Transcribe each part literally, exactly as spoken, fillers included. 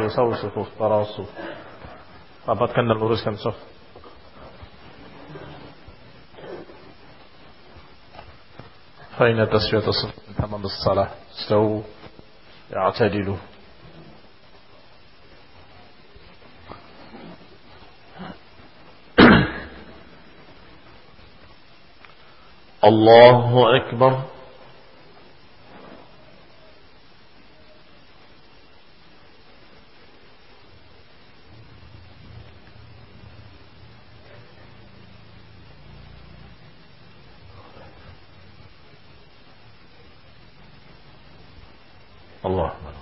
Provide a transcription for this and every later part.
Ayo sawu sufuf, tarasuf. Rapatkan dan luruskan suf. فإن تسوية الصف من تمام الصلاة. استووا اعتدلوا. الله أكبر. الله أكبر.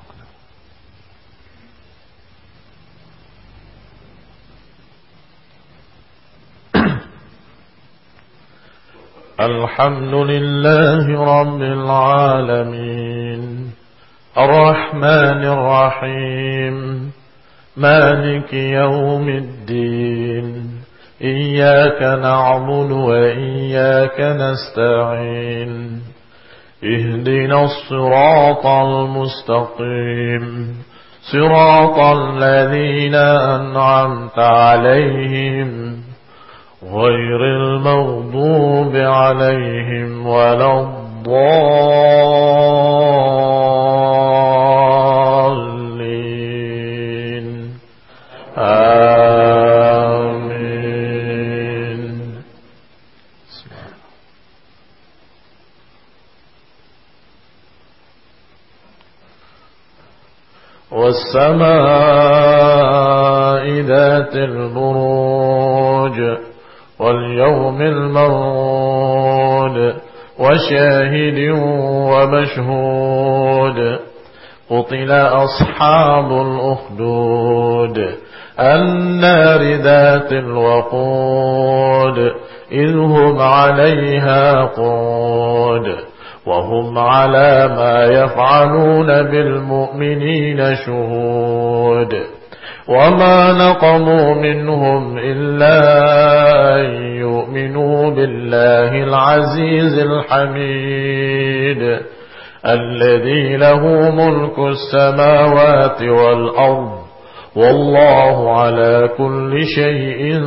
الحمد لله رب العالمين الرحمن الرحيم مالك يوم الدين إياك نعبد وإياك نستعين اهدنا الصراط المستقيم صراط الذين أنعمت عليهم غير المغضوب عليهم ولا الضالين آمين. والسماء ذات البروج واليوم الموعود وشاهد ومشهود قتل أصحاب الأخدود النار ذات الوقود إذ هم عليها قود وهم على ما يفعلون بالمؤمنين شهود وما نقموا منهم إلا أن يؤمنوا بالله العزيز الحميد الذي له ملك السماوات والأرض والله على كل شيء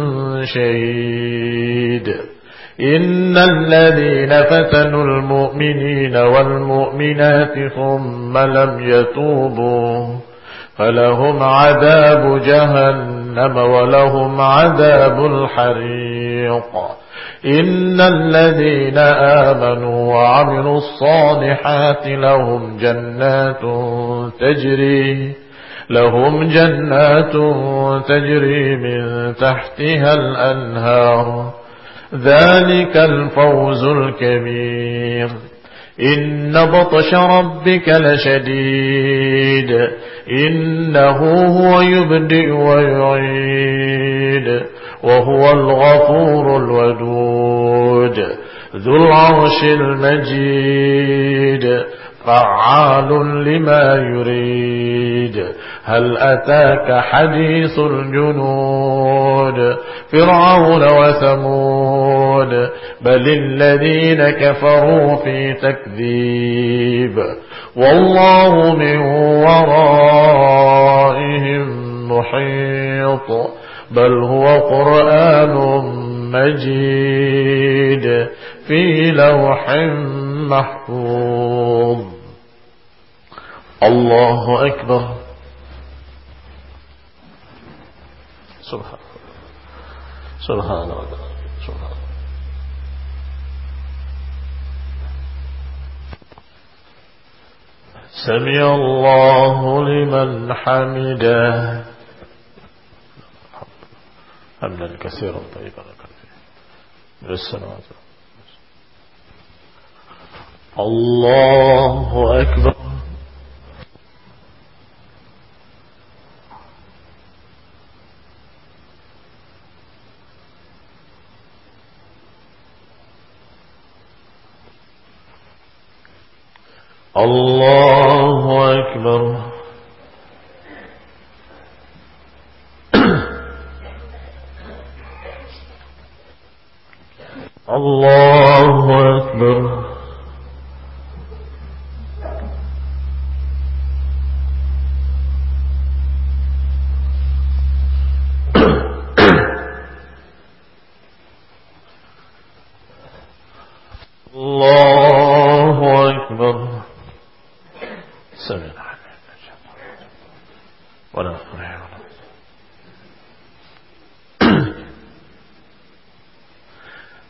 شهيد. إن الذين فتنوا المؤمنين والمؤمنات ثم لم يتوبوا فلهم عذاب جهنم ولهم عذاب الحريق. إن الذين آمنوا وعملوا الصالحات لهم جنات تجري لهم جنات تجري من تحتها الأنهار ذلك الفوز الكبير. إن بطش ربك لشديد إنه هو يبدئ ويعيد وهو الغفور الودود ذو العرش المجيد فعال لما يريد. هل أتاك حديث الجنود فرعون وثمود بل الذين كفروا في تكذيب والله من ورائهم محيط بل هو قرآن مجيد في لوح محفوظ. الله أكبر. سبحان سبحان الله سبحان سمع الله لمن حمده حمدا كثيرا طيبا من السماوات. الله أكبر. الله أكبر. الله أكبر.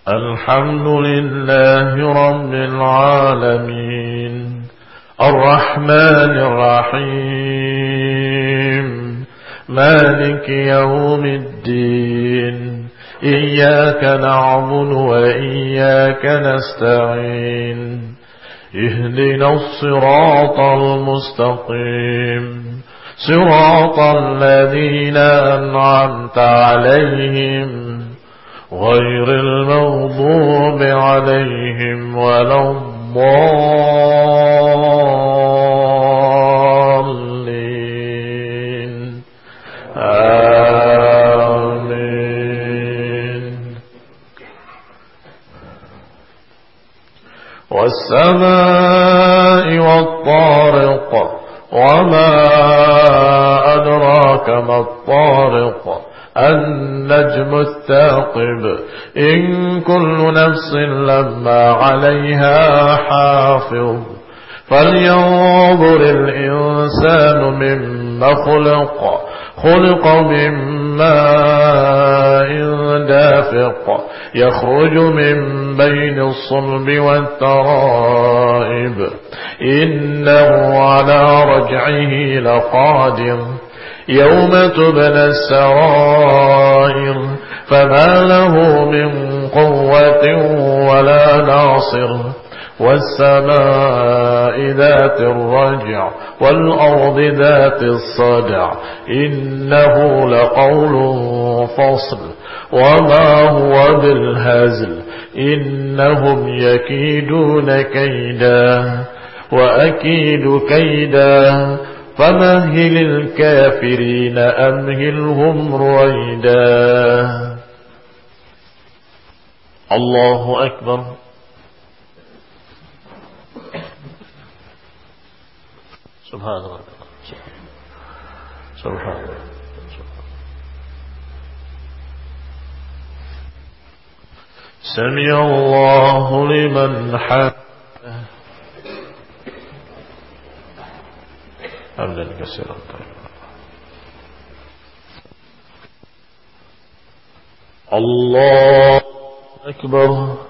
الحمد لله رب العالمين الرحمن الرحيم مالك يوم الدين إياك نعبد وإياك نستعين اهدنا الصراط المستقيم صراط الذين أنعمت عليهم غير المغضوب عليهم ولا الضالين آمين. والسماء والطارق وما أدراك ما الطارق النجم الثاقب إن كل نفس لما عليها حافظ فلينظر الإنسان مما خلق خلق من ماء دافق يخرج من بين الصلب والترائب إنه على رجعه لقادر يوم تبلى السرائر فما له من قوة ولا ناصر والسماء ذات الرجع والأرض ذات الصدع إنه لقول فصل وما هو بالهزل إنهم يكيدون كيدا وأكيد كيدا فمهل الكافرين أمهلهم رويدا. الله أكبر. سبحان الله سبحان الله. سمع الله لمن حمده حمدا كثيرا طيبا. الله أكبر.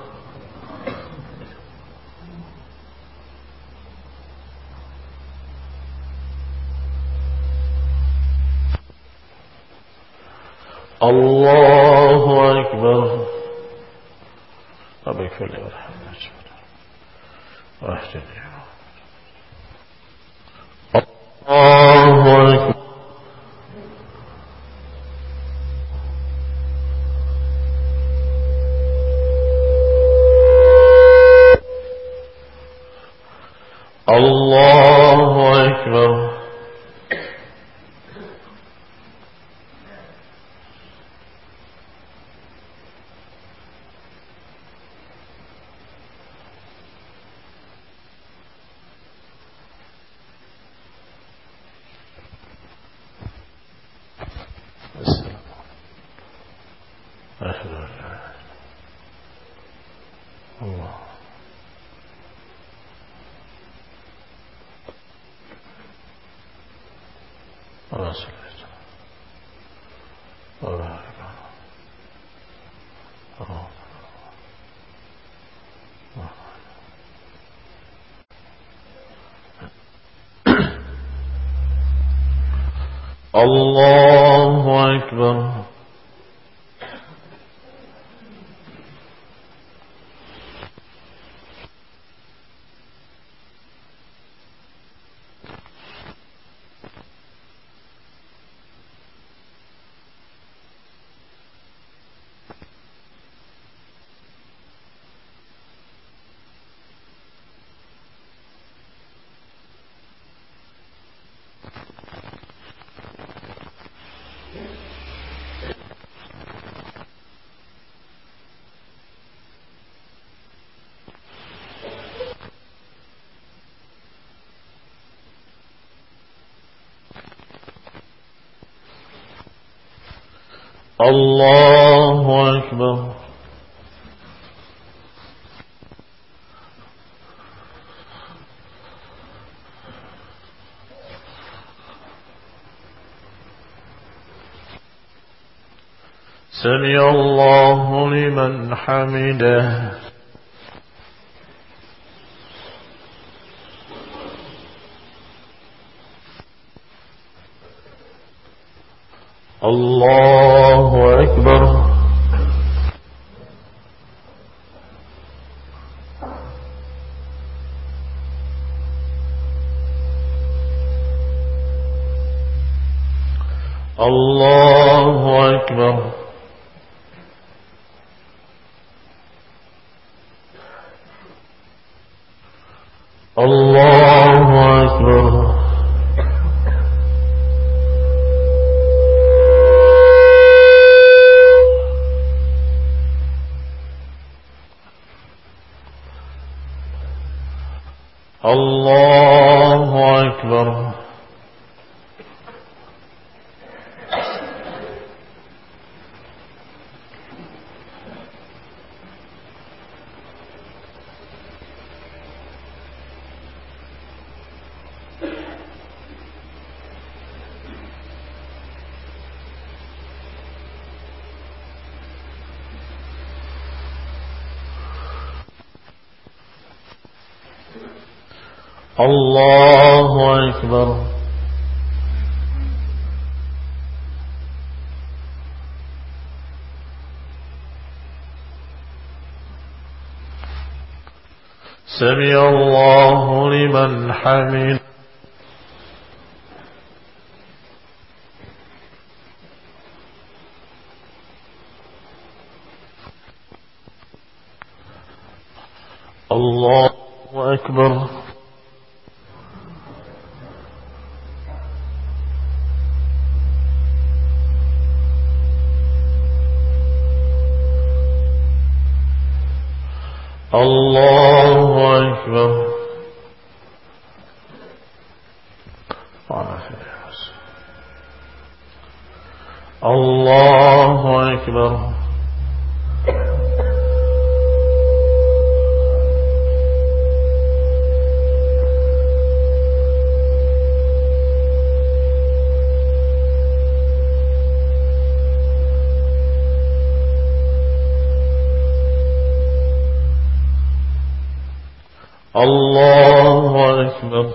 الله أكبر. رب اغفر لي وارحمني واهدني. الله أكبر. الله أكبر. الله الله صليت وبارك الله. الله أكبر. الله أكبر. سمع الله لمن حمده. الله أكبر. الله أكبر. الله أكبر. الله أكبر. الله أكبر. سمع الله لمن حمده. الله أكبر. الله أكبر. الله أكبر. الله أكبر.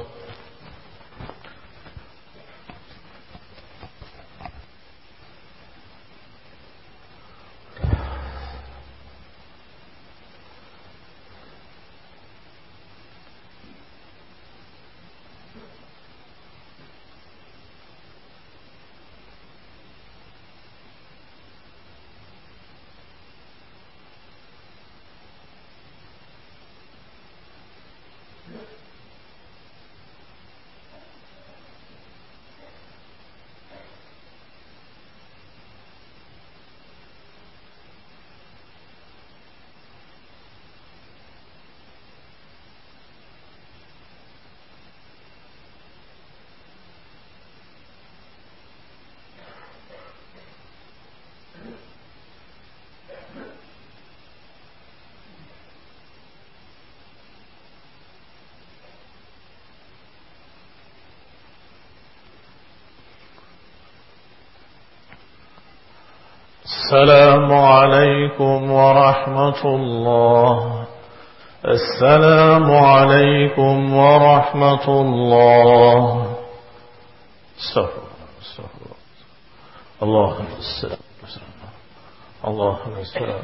السلام عليكم ورحمة الله. السلام عليكم ورحمة الله. استغفر الله. الله السلام. الله السلام.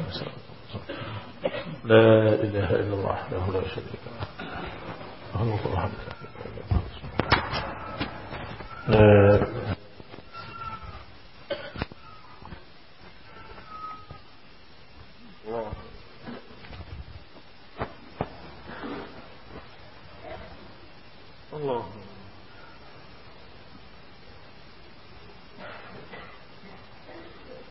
لا إله إلا الله وحده لا شريك له. لا